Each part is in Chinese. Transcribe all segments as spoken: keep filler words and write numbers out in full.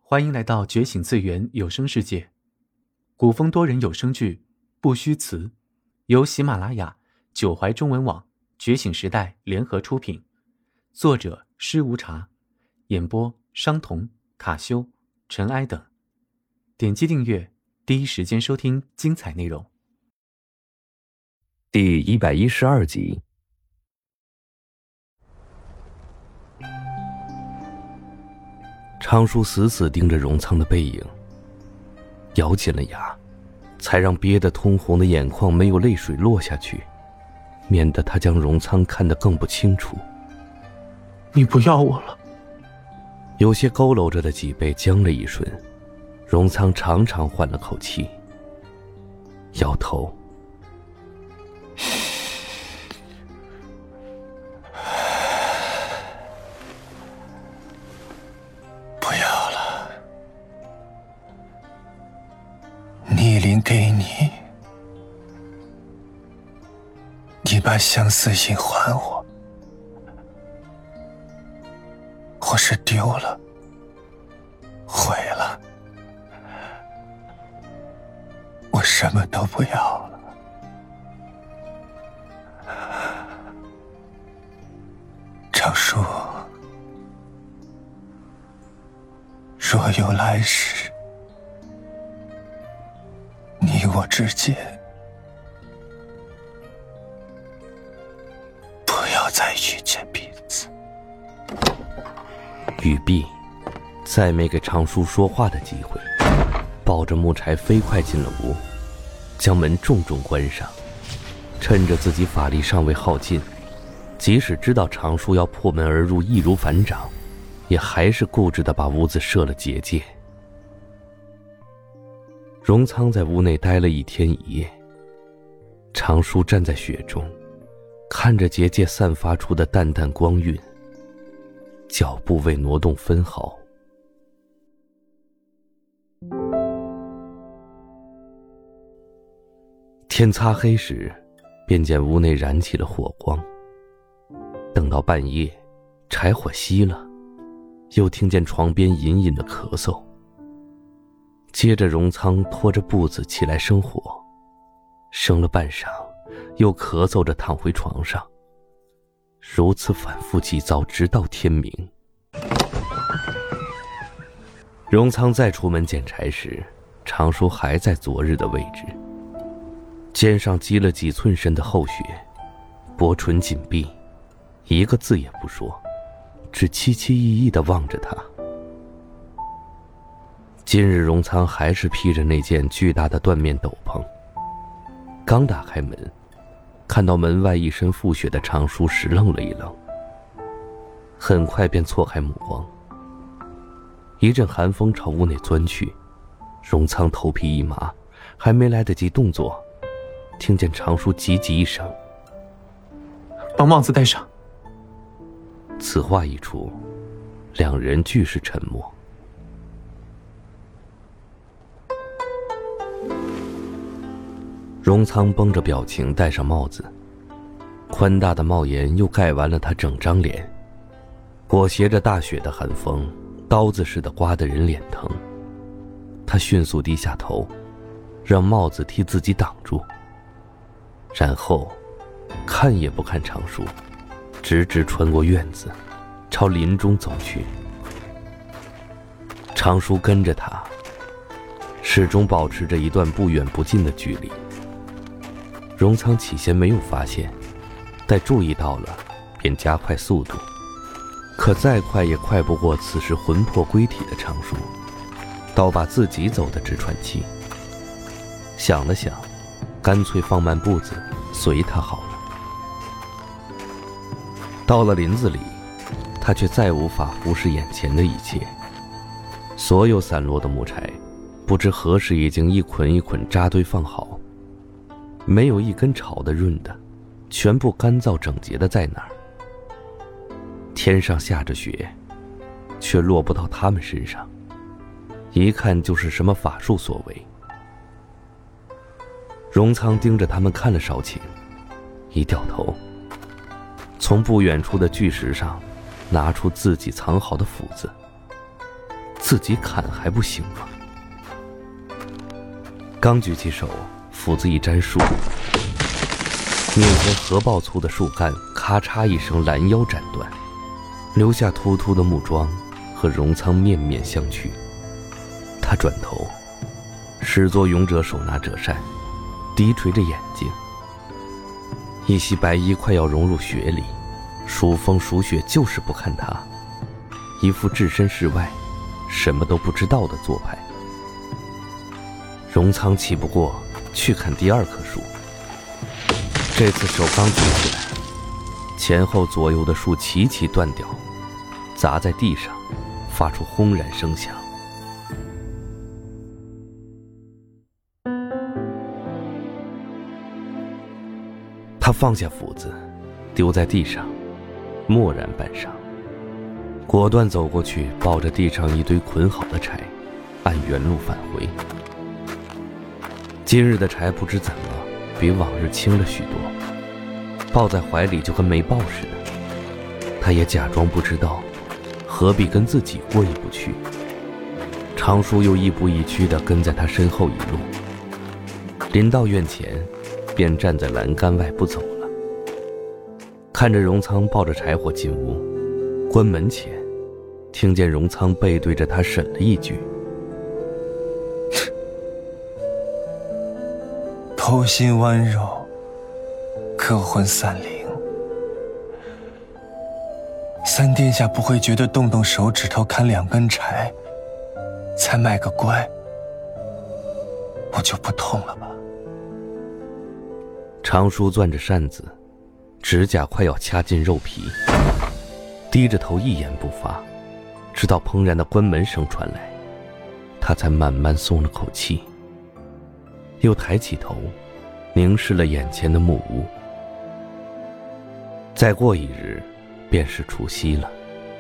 欢迎来到觉醒次元有声世界，古风多人有声剧《不虚词》，由喜马拉雅、九怀中文网、觉醒时代联合出品，作者施无茶，演播商童、卡修、尘埃等。点击订阅，第一时间收听精彩内容。 第一百一十二集。昌叔死死盯着荣仓的背影，咬紧了牙，才让憋得通红的眼眶没有泪水落下去，免得他将荣仓看得更不清楚。 你不要我了。 有些佝偻着的脊背僵了一瞬，荣仓长长换了口气，摇头。 逆鳞给你，你把相思印还我，我是丢了，毁了，我什么都不要了。长叔，若有来世，你我之间不要再遇见彼此。 雨碧再没给长叔说话的机会，抱着木柴飞快进了屋，将门重重关上。趁着自己法力尚未耗尽，即使知道长叔要破门而入易如反掌，也还是固执地把屋子设了结界。荣仓在屋内待了一天一夜，长叔站在雪中，看着结界散发出的淡淡光晕，脚步未挪动分毫。天擦黑时，便见屋内燃起了火光。等到半夜，柴火熄了，又听见床边隐隐的咳嗽。接着荣仓拖着步子起来生火，生了半晌，又咳嗽着躺回床上，如此反复几遭，直到天明。荣仓再出门捡柴时，长叔还在昨日的位置，肩上积了几寸深的厚雪，薄唇紧闭，一个字也不说，只凄凄意意地望着他。今日荣仓还是披着那件巨大的缎面斗篷，刚打开门，看到门外一身覆雪的长叔时愣了一愣，很快便错开目光。一阵寒风朝屋内钻去，荣仓头皮一麻，还没来得及动作，听见长叔急急一声：“ 把帽子戴上。” 此话一出，两人俱是沉默。荣仓绷着表情戴上帽子，宽大的帽檐又盖完了他整张脸，裹挟着大雪的寒风，刀子似的刮得人脸疼。他迅速低下头，让帽子替自己挡住，然后看也不看长叔，直直穿过院子，朝林中走去。长叔跟着他，始终保持着一段不远不近的距离。荣仓起先没有发现，待注意到了，便加快速度，可再快也快不过此时魂魄归体的长叔，倒把自己走得直喘气。想了想，干脆放慢步子，随他好了。到了林子里，他却再无法忽视眼前的一切。所有散落的木柴，不知何时已经一捆一捆扎堆放好，没有一根炒的润的，全部干燥整洁的在那儿。天上下着雪，却落不到他们身上，一看就是什么法术所为。荣仓盯着他们看了稍前，一掉头，从不远处的巨石上拿出自己藏好的斧子， 自己砍还不行吗？刚举起手，斧子一沾树，面前核爆粗的树干咔嚓一声拦腰斩断，留下突突的木桩和荣仓面面相觑。他转头，始作俑者手拿折扇，低垂着眼睛，一袭白衣快要融入血里，数风数雪就是不看他，一副置身事外什么都不知道的做派。荣仓气不过，去砍第二棵树。这次手刚举起来，前后左右的树齐齐断掉，砸在地上，发出轰然声响。他放下斧子，丢在地上，默然半晌，果断走过去，抱着地上一堆捆好的柴，按原路返回。今日的柴不知怎么比往日轻了许多，抱在怀里就跟没抱似的。他也假装不知道，何必跟自己过意不去。长叔又亦步亦趋地跟在他身后一路，临到院前，便站在栏杆外不走了。看着荣仓抱着柴火进屋，关门前，听见荣仓背对着他审了一句： 偷心剜肉，克魂散灵。三殿下不会觉得动动手指头砍两根柴才卖个乖，我就不痛了吧？ 长叔攥着扇子，指甲快要掐进肉皮，低着头一言不发，直到砰然的关门声传来，他才慢慢松了口气，又抬起头，凝视了眼前的木屋。再过一日，便是除夕了。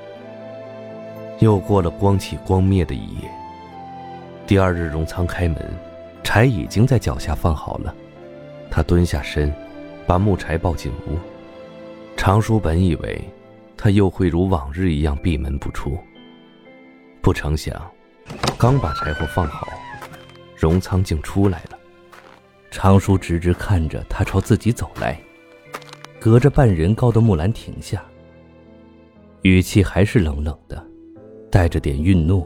又过了光起光灭的一夜。第二日，荣仓开门，柴已经在脚下放好了。他蹲下身，把木柴抱进屋。长叔本以为他又会如往日一样闭门不出，不成想，刚把柴火放好，荣仓竟出来了。长叔直直看着他朝自己走来，隔着半人高的木栏停下，语气还是冷冷的，带着点愠怒。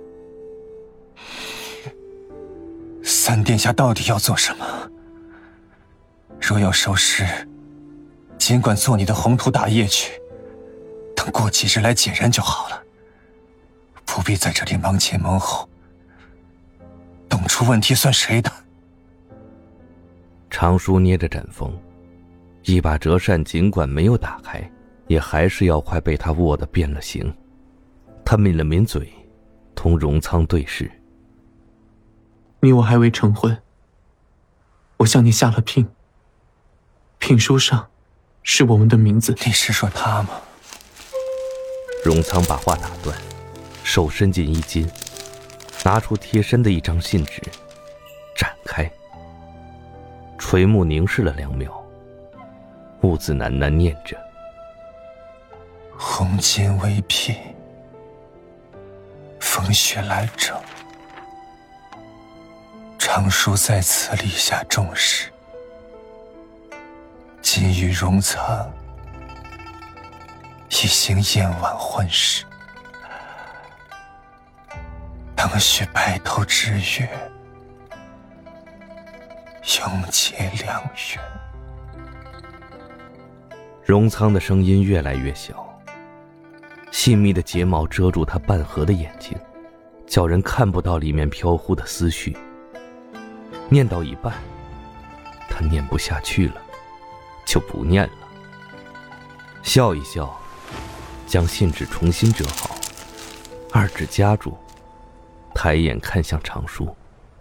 三殿下到底要做什么？若要收尸，尽管做你的宏图大业去，等过几日来解燃就好了，不必在这里忙前忙后。动出问题算谁的？ 长叔捏着斩锋，一把折扇尽管没有打开，也还是要快被他握得变了形。他抿了抿嘴，同荣仓对视。 你我还未成婚，我向你下了聘，聘书上是我们的名字。 你是说他吗？ 荣仓把话打断，手伸进衣襟，拿出贴身的一张信纸，展开，垂目凝视了两秒，兀自喃喃念着： 红巾为聘，风雪来征。长叔在此立下重誓，今与荣仓一行燕婉婚事，当许白头之约，永结良缘。 荣仓的声音越来越小，细密的睫毛遮住他半合的眼睛，叫人看不到里面飘忽的思绪。念到一半，他念不下去了，就不念了，笑一笑，将信纸重新折好，二指夹住，抬眼看向长叔。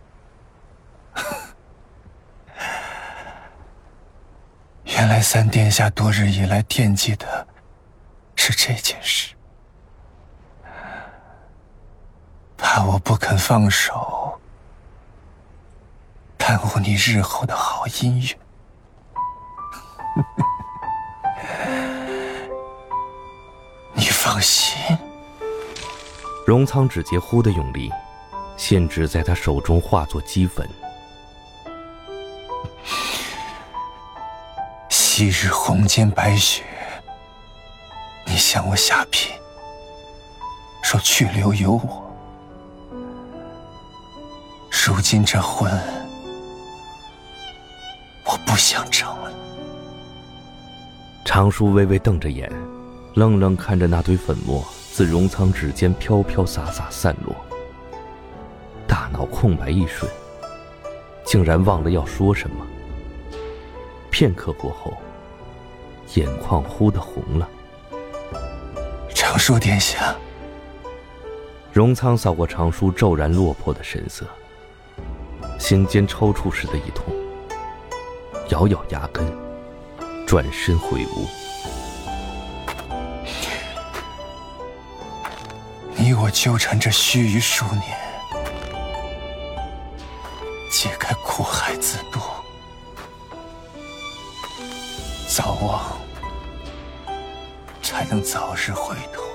原来三殿下多日以来惦记的是这件事，怕我不肯放手，耽误你日后的好姻缘。你放心。 荣仓指节忽的用力，线指在他手中化作齑粉。 昔日红间白雪，你向我下聘，说去留有我。如今这婚，我不想成了。 长叔微微瞪着眼，愣愣看着那堆粉末自荣仓指间飘飘洒洒散落，大脑空白一瞬，竟然忘了要说什么。片刻过后，眼眶忽地红了。 长叔殿下。 荣仓扫过长叔骤然落魄的神色，心间抽搐似的一痛，咬咬牙根，转身回屋。 你我纠缠这须臾数年，皆该苦海自渡，早忘才能早日回头。